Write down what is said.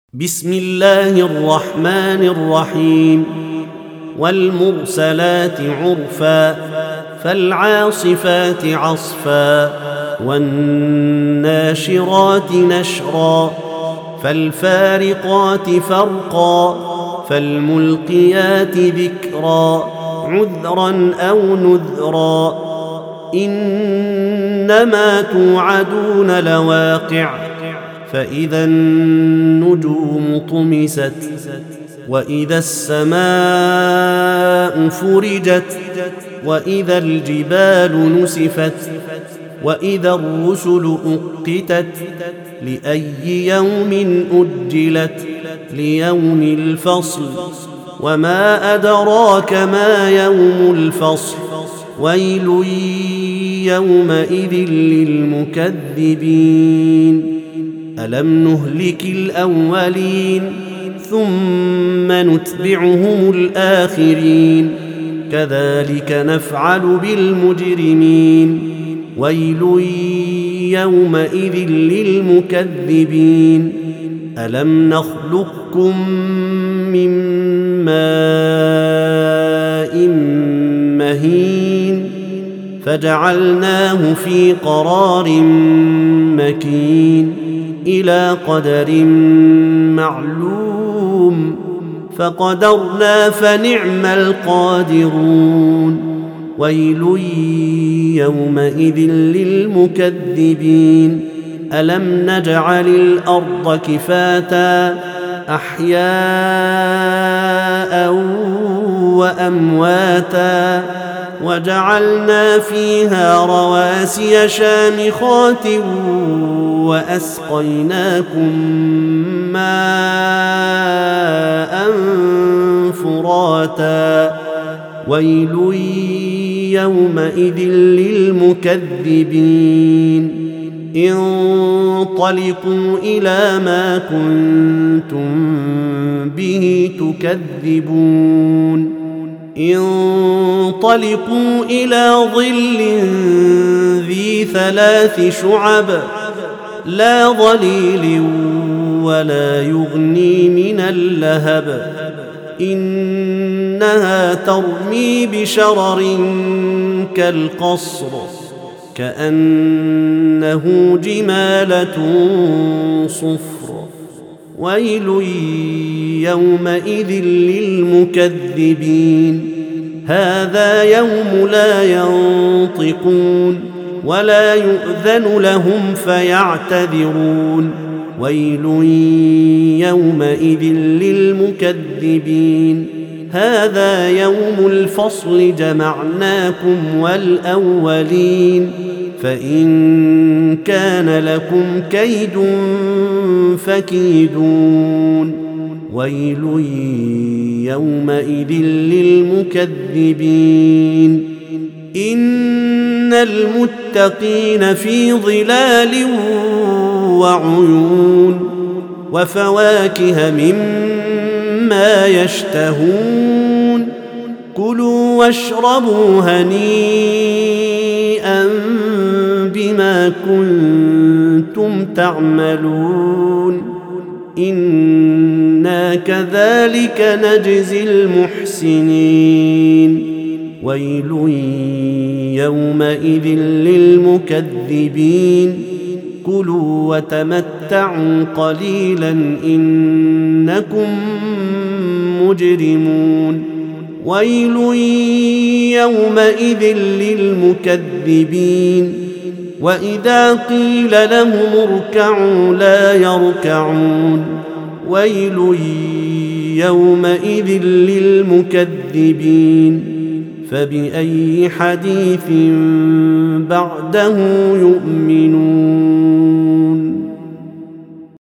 بسم الله الرحمن الرحيم. والمرسلات عرفا فالعاصفات عصفا والناشرات نشرا فالفارقات فرقا فالملقيات ذكرا عذرا أو نذرا إنما توعدون لواقع فإذا النجوم طمست وإذا السماء فرجت وإذا الجبال نسفت وإذا الرسل أقتت لأي يوم أجلت ليوم الفصل وما أدراك ما يوم الفصل ويل يومئذ للمكذبين ألم نهلك الأولين ثم نتبعهم الآخرين كذلك نفعل بالمجرمين ويل يومئذ للمكذبين ألم نخلقكم من ماء مهين فجعلناه في قرار مكين إلى قدر معلوم فقدرنا فنعم القادرون ويل يومئذ للمكذبين ألم نجعل الأرض كفاتا أحياء وأمواتا وجعلنا فيها رواسي شامخات وأسقيناكم ماء فراتا ويل يومئذ للمكذبين انطلقوا إلى ما كنتم به تكذبون انطلقوا إلى ظل ذي 3 شعب لا ظليل ولا يغني من اللهب إنها ترمي بشرر كالقصر كأنه جمالة صفر ويل يومئذ للمكذبين هذا يوم لا ينطقون ولا يؤذن لهم فيعتذرون ويل يومئذ للمكذبين هذا يوم الفصل جمعناكم والأولين فإن كان لكم كيد فكيدون ويل يومئذ للمكذبين إن المتقين في ظلال وعيون وفواكه مما يشتهون كلوا واشربوا هنيئا بما كنتم تعملون إنا كذلك نجزي المحسنين ويل يومئذ للمكذبين كلوا وتمتعوا قليلا إنكم مجرمون ويل يومئذ للمكذبين وإذا قيل لهم اركعوا لا يركعون ويل يومئذ للمكذبين فبأي حديث بعده يؤمنون